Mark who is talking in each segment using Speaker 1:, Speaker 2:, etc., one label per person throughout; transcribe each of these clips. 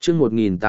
Speaker 1: chương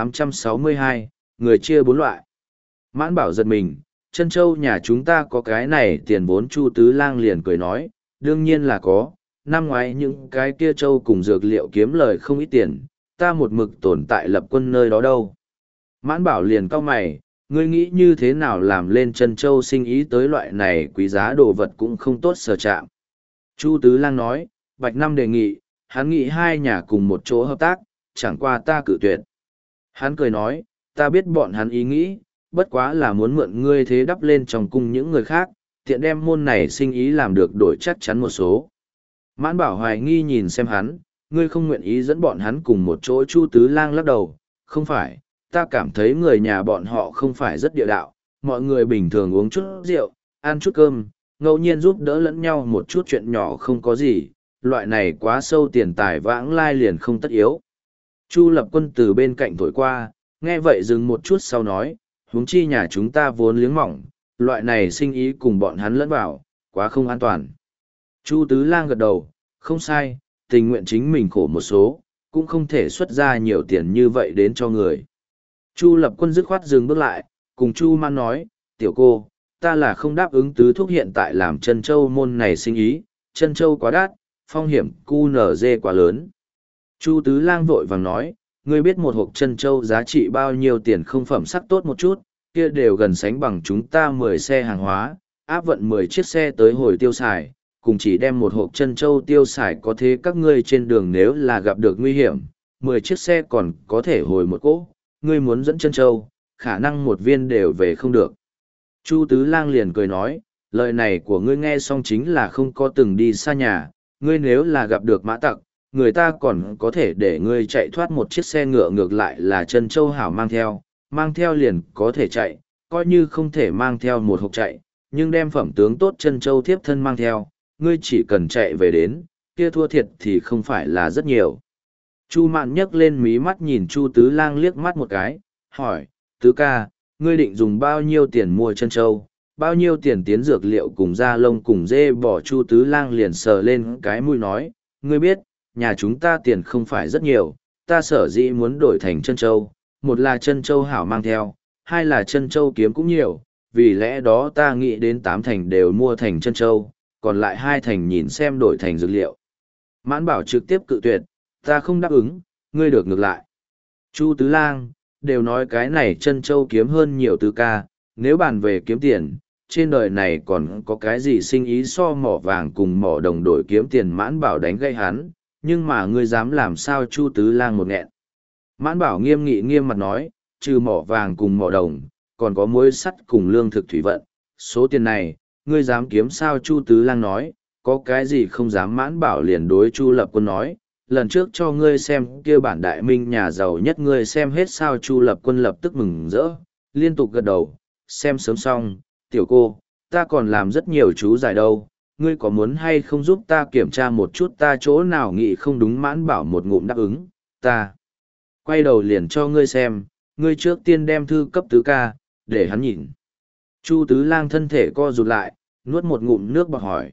Speaker 1: 1862, người chia bốn loại. Mãn Bảo giật mình, Trân Châu nhà chúng ta có cái này tiền vốn. Chu Tứ Lang liền cười nói, đương nhiên là có, năm ngoái những cái kia châu cùng dược liệu kiếm lời không ít tiền, ta một mực tồn tại lập quân nơi đó đâu. Mãn Bảo liền cau mày, ngươi nghĩ như thế nào làm lên Trân Châu sinh ý tới loại này quý giá đồ vật cũng không tốt sờ chạm. Chu Tứ Lang nói, Bạch Năm đề nghị, hắn nghĩ hai nhà cùng một chỗ hợp tác, chẳng qua ta cự tuyệt. Hắn cười nói, ta biết bọn hắn ý nghĩ, bất quá là muốn mượn ngươi thế đắp lên trong cung những người khác, tiện đem môn này sinh ý làm được đổi chắc chắn một số. Mãn Bảo hoài nghi nhìn xem hắn, ngươi không nguyện ý dẫn bọn hắn cùng một chỗ. Chu Tứ Lang lắc đầu, không phải, ta cảm thấy người nhà bọn họ không phải rất địa đạo, mọi người bình thường uống chút rượu, ăn chút cơm, ngẫu nhiên giúp đỡ lẫn nhau một chút chuyện nhỏ không có gì, loại này quá sâu tiền tài vãng lai liền không tất yếu. Chu Lập Quân từ bên cạnh thổi qua, nghe vậy dừng một chút sau nói, huống chi nhà chúng ta vốn liếng mỏng, loại này sinh ý cùng bọn hắn lẫn vào, quá không an toàn. Chu Tứ Lang gật đầu, không sai, tình nguyện chính mình khổ một số, cũng không thể xuất ra nhiều tiền như vậy đến cho người. Chu Lập Quân dứt khoát dừng bước lại, cùng Chu Man nói, tiểu cô, ta là không đáp ứng tứ thúc hiện tại làm Trân Châu môn này sinh ý, Trân Châu quá đắt, phong hiểm QNZ quá lớn. Chu Tứ Lang vội vàng nói, ngươi biết một hộp Trân Châu giá trị bao nhiêu tiền không phẩm sắc tốt một chút, kia đều gần sánh bằng chúng ta 10 xe hàng hóa, áp vận 10 chiếc xe tới hồi tiêu xài, cùng chỉ đem một hộp Trân Châu tiêu xài có thế các ngươi trên đường nếu là gặp được nguy hiểm, 10 chiếc xe còn có thể hồi một cỗ, ngươi muốn dẫn Trân Châu, khả năng một viên đều về không được. Chu Tứ Lang liền cười nói, lời này của ngươi nghe xong chính là không có từng đi xa nhà, ngươi nếu là gặp được mã tặc, người ta còn có thể để ngươi chạy thoát một chiếc xe ngựa, ngược lại là Trân Châu hảo mang theo liền có thể chạy, coi như không thể mang theo một hộp chạy, nhưng đem phẩm tướng tốt Trân Châu thiếp thân mang theo, ngươi chỉ cần chạy về đến, kia thua thiệt thì không phải là rất nhiều. Chu Mạn nhấc lên mí mắt nhìn Chu Tứ Lang liếc mắt một cái, hỏi, Tứ ca, ngươi định dùng bao nhiêu tiền mua Trân Châu, bao nhiêu tiền tiến dược liệu cùng da lông cùng dê bỏ. Chu Tứ Lang liền sờ lên cái mũi nói, ngươi biết, nhà chúng ta tiền không phải rất nhiều, ta sở dĩ muốn đổi thành Trân Châu, một là Trân Châu hảo mang theo, hai là Trân Châu kiếm cũng nhiều, vì lẽ đó ta nghĩ đến 8 thành đều mua thành Trân Châu, còn lại 2 thành nhìn xem đổi thành dược liệu. Mãn Bảo trực tiếp cự tuyệt, ta không đáp ứng, ngươi được ngược lại. Chu Tứ Lang, đều nói cái này Trân Châu kiếm hơn nhiều Tứ ca, nếu bàn về kiếm tiền, trên đời này còn có cái gì sinh ý so mỏ vàng cùng mỏ đồng đổi kiếm tiền. Mãn Bảo đánh gây hắn, nhưng mà ngươi dám làm sao? Chu Tứ Lang một nghẹn. Mãn Bảo nghiêm nghị nghiêm mặt nói, trừ mỏ vàng cùng mỏ đồng, còn có muối sắt cùng lương thực thủy vận, số tiền này, ngươi dám kiếm sao? Chu Tứ Lang nói, có cái gì không dám. Mãn Bảo liền đối Chu Lập Quân nói, lần trước cho ngươi xem kia bản đại minh nhà giàu nhất ngươi xem hết sao? Chu Lập Quân lập tức mừng rỡ, liên tục gật đầu, xem sớm xong, tiểu cô, ta còn làm rất nhiều chú giải đâu, ngươi có muốn hay không giúp ta kiểm tra một chút ta chỗ nào nghĩ không đúng? Mãn Bảo một ngụm đáp ứng, ta quay đầu liền cho ngươi xem, ngươi trước tiên đem thư cấp Tứ ca, để hắn nhìn. Chu Tứ Lang thân thể co rụt lại, nuốt một ngụm nước bọt hỏi,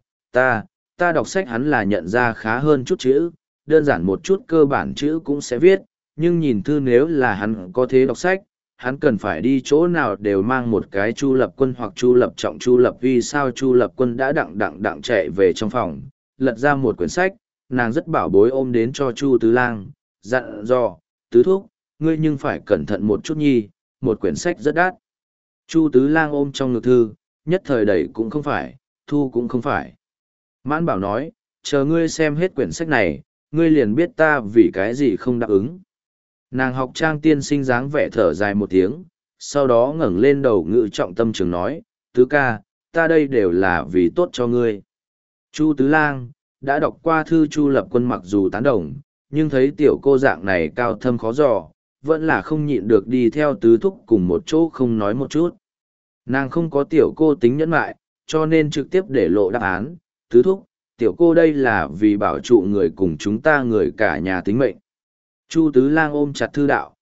Speaker 1: ta đọc sách hắn là nhận ra khá hơn chút chữ, đơn giản một chút cơ bản chữ cũng sẽ viết, nhưng nhìn thư nếu là hắn có thế đọc sách, hắn cần phải đi chỗ nào đều mang một cái Chu Lập Quân hoặc Chu Lập Trọng, Chu Lập Vi sao? Chu Lập Quân đã đặng chạy về trong phòng, lật ra một quyển sách, nàng rất bảo bối ôm đến cho Chu Tứ Lang, dặn dò, Tứ thúc, ngươi nhưng phải cẩn thận một chút nhi, một quyển sách rất đắt. Chu Tứ Lang ôm trong ngực thư, nhất thời đẩy cũng không phải, thu cũng không phải. Mãn Bảo nói, chờ ngươi xem hết quyển sách này, ngươi liền biết ta vì cái gì không đáp ứng. Nàng học trang tiên sinh dáng vẻ thở dài một tiếng, sau đó ngẩng lên đầu ngự trọng tâm trường nói, Tứ ca, ta đây đều là vì tốt cho ngươi. Chu Tứ Lang, đã đọc qua thư. Chu Lập Quân mặc dù tán đồng, nhưng thấy tiểu cô dạng này cao thâm khó dò, vẫn là không nhịn được đi theo tứ thúc cùng một chỗ không nói một chút. Nàng không có tiểu cô tính nhẫn mại, cho nên trực tiếp để lộ đáp án, tứ thúc, tiểu cô đây là vì bảo trụ người cùng chúng ta người cả nhà tính mệnh. Chu Tứ Lang ôm chặt thư đạo,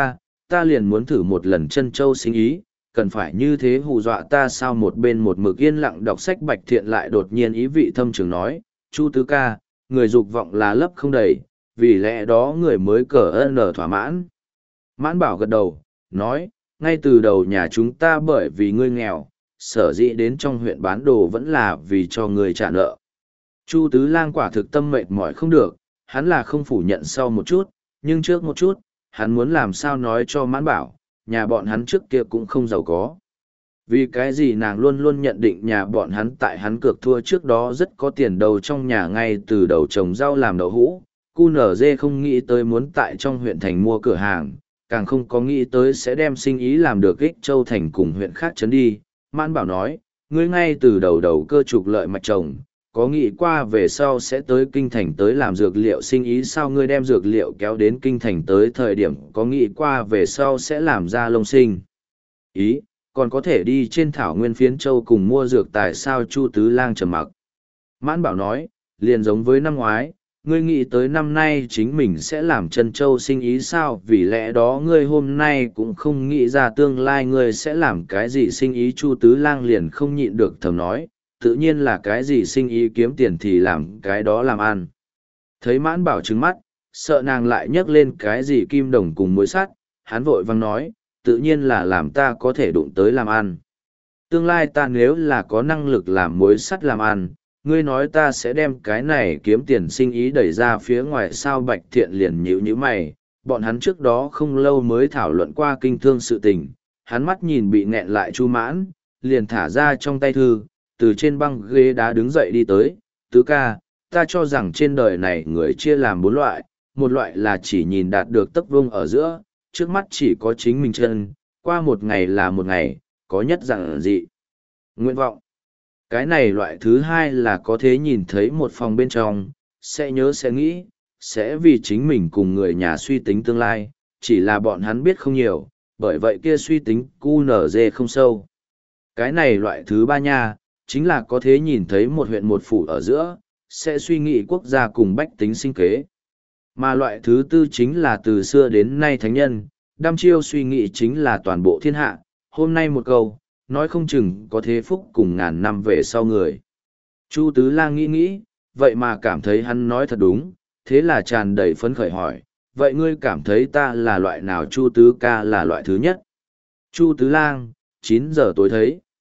Speaker 1: ta liền muốn thử một lần Trân Châu sinh ý, cần phải như thế hù dọa ta sao? Một bên một mực yên lặng đọc sách Bạch Thiện lại đột nhiên ý vị thâm trường nói, Chu Tứ ca, người dục vọng là lấp không đầy, vì lẽ đó người mới cờ ơn thỏa mãn. Mãn Bảo gật đầu, nói, ngay từ đầu nhà chúng ta bởi vì ngươi nghèo, sở dĩ đến trong huyện bán đồ vẫn là vì cho ngươi trả nợ. Chu Tứ Lang quả thực tâm mệt mỏi không được, hắn là không phủ nhận sau một chút, nhưng trước một chút, hắn muốn làm sao nói cho Mãn Bảo, nhà bọn hắn trước kia cũng không giàu có. Vì cái gì nàng luôn luôn nhận định nhà bọn hắn tại hắn cược thua trước đó rất có tiền đầu trong nhà ngay từ đầu trồng rau làm đậu hũ, cu nở dê không nghĩ tới muốn tại trong huyện thành mua cửa hàng, càng không có nghĩ tới sẽ đem sinh ý làm được ích châu thành cùng huyện khác chấn đi. Mãn Bảo nói, ngươi ngay từ đầu đầu cơ trục lợi mạch trồng, có nghĩ qua về sau sẽ tới kinh thành tới làm dược liệu sinh ý sao? Ngươi đem dược liệu kéo đến kinh thành tới thời điểm có nghĩ qua về sau sẽ làm ra lông sinh ý, còn có thể đi trên thảo nguyên phiến châu cùng mua dược tài sao? Chu Tứ Lang trầm mặc. Mãn Bảo nói, liền giống với năm ngoái, ngươi nghĩ tới năm nay chính mình sẽ làm chân châu sinh ý sao? Vì lẽ đó ngươi hôm nay cũng không nghĩ ra tương lai ngươi sẽ làm cái gì sinh ý. Chu Tứ Lang liền không nhịn được thầm nói, tự nhiên là cái gì sinh ý kiếm tiền thì làm cái đó làm ăn. Thấy Mãn Bảo trừng mắt, sợ nàng lại nhắc lên cái gì kim đồng cùng mối sắt, hắn vội vang nói, tự nhiên là làm ta có thể đụng tới làm ăn. Tương lai ta nếu là có năng lực làm mối sắt làm ăn, ngươi nói ta sẽ đem cái này kiếm tiền sinh ý đẩy ra phía ngoài sao? Bạch Thiện liền nhíu nhíu mày, bọn hắn trước đó không lâu mới thảo luận qua kinh thương sự tình, hắn mắt nhìn bị nghẹn lại Chu Mãn, liền thả ra trong tay thư, từ trên băng ghế đá đứng dậy đi tới, Tứ ca, ta cho rằng trên đời này người chia làm 4 loại, một loại là chỉ nhìn đạt được tấc vuông ở giữa, trước mắt chỉ có chính mình chân, qua một ngày là một ngày, có nhất dạng dị nguyện vọng. Cái này loại thứ hai là có thể nhìn thấy một phòng bên trong, sẽ nhớ sẽ nghĩ, sẽ vì chính mình cùng người nhà suy tính tương lai, chỉ là bọn hắn biết không nhiều, bởi vậy kia suy tính QNZ không sâu. Cái này loại thứ ba nha, chính là có thể nhìn thấy một huyện một phủ ở giữa, sẽ suy nghĩ quốc gia cùng bách tính sinh kế. Mà loại thứ tư chính là từ xưa đến nay thánh nhân, đăm chiêu suy nghĩ chính là toàn bộ thiên hạ, hôm nay một câu, nói không chừng có thế phúc cùng ngàn năm về sau người. Chu Tứ Lang nghĩ nghĩ, vậy mà cảm thấy hắn nói thật đúng, thế là tràn đầy phấn khởi hỏi, vậy ngươi cảm thấy ta là loại nào? Chu Tứ ca là loại thứ nhất. Chu Tứ Lang, 9 giờ tối thấy.